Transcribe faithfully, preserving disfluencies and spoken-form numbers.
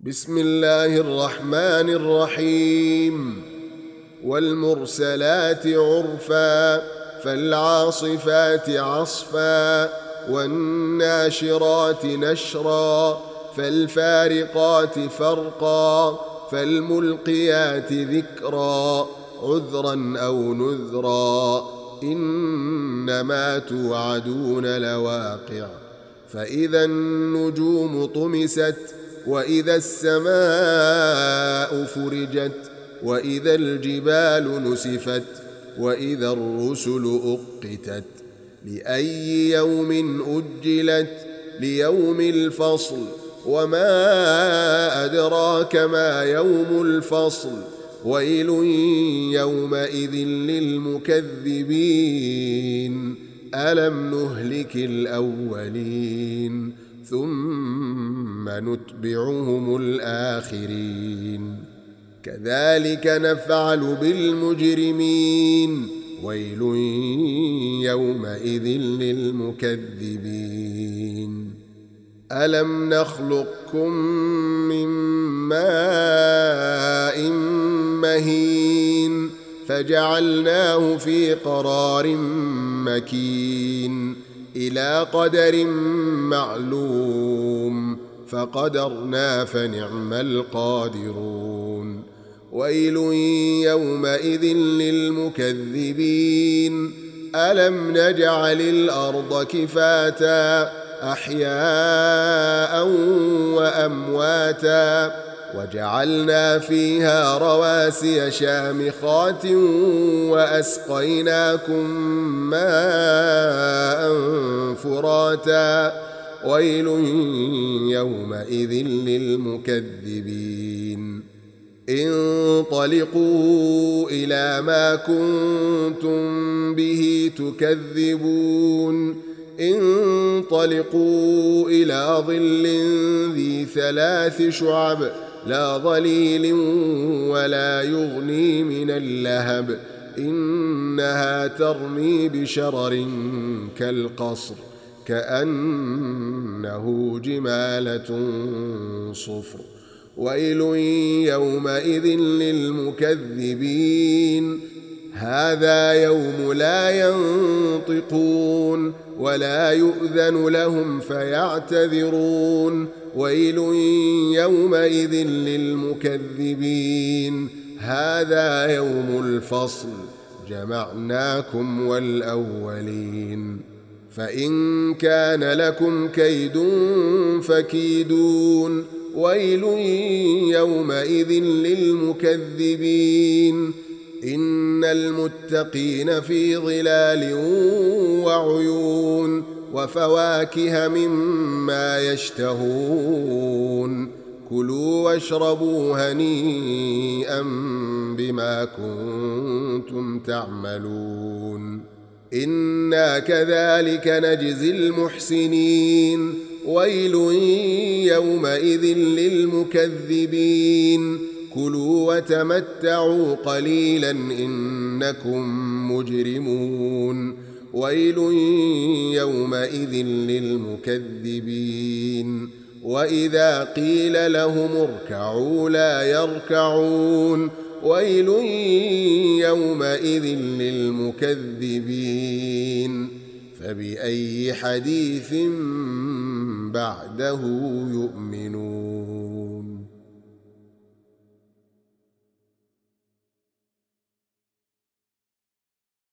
بسم الله الرحمن الرحيم والمرسلات عرفا فالعاصفات عصفا والناشرات نشرا فالفارقات فرقا فالملقيات ذكرا عذرا أو نذرا إنما توعدون لواقع فإذا النجوم طمست وإذا السماء فرجت وإذا الجبال نسفت وإذا الرسل أقتت لأي يوم أجلت ليوم الفصل وما أدراك ما يوم الفصل ويل يومئذ للمكذبين ألم نهلك الأولين ثم نتبعهم الآخرين كذلك نفعل بالمجرمين ويل يومئذ للمكذبين ألم نخلقكم من ماء مهين فجعلناه في قرار مكين إلى قدر معلوم فقدرنا فنعم القادرون ويل يومئذ للمكذبين ألم نجعل الأرض كفاتا أحياء وأمواتا وجعلنا فيها رواسي شامخات وأسقيناكم ماء فراتا ويل يومئذ للمكذبين انطلقوا إلى ما كنتم به تكذبون انطلقوا إلى ظل ذي ثلاث شعب لا ظليل ولا يغني من اللهب إنها ترمي بشرر كالقصر كأنه جمالة صفر ويل يومئذ للمكذبين هذا يوم لا ينطقون ولا يؤذن لهم فيعتذرون ويل يومئذ للمكذبين هذا يوم الفصل جمعناكم والأولين فإن كان لكم كيد فكيدون ويل يومئذ للمكذبين إن المتقين في ظلال وعيون وفواكه مما يشتهون كلوا واشربوا هنيئا بما كنتم تعملون إنا كذلك نجزي المحسنين ويل يومئذ للمكذبين كلوا وتمتعوا قليلا إنكم مجرمون ويل يومئذ للمكذبين وإذا قيل لهم اركعوا لا يركعون ويل يومئذ للمكذبين فبأي حديث بعده يؤمنون.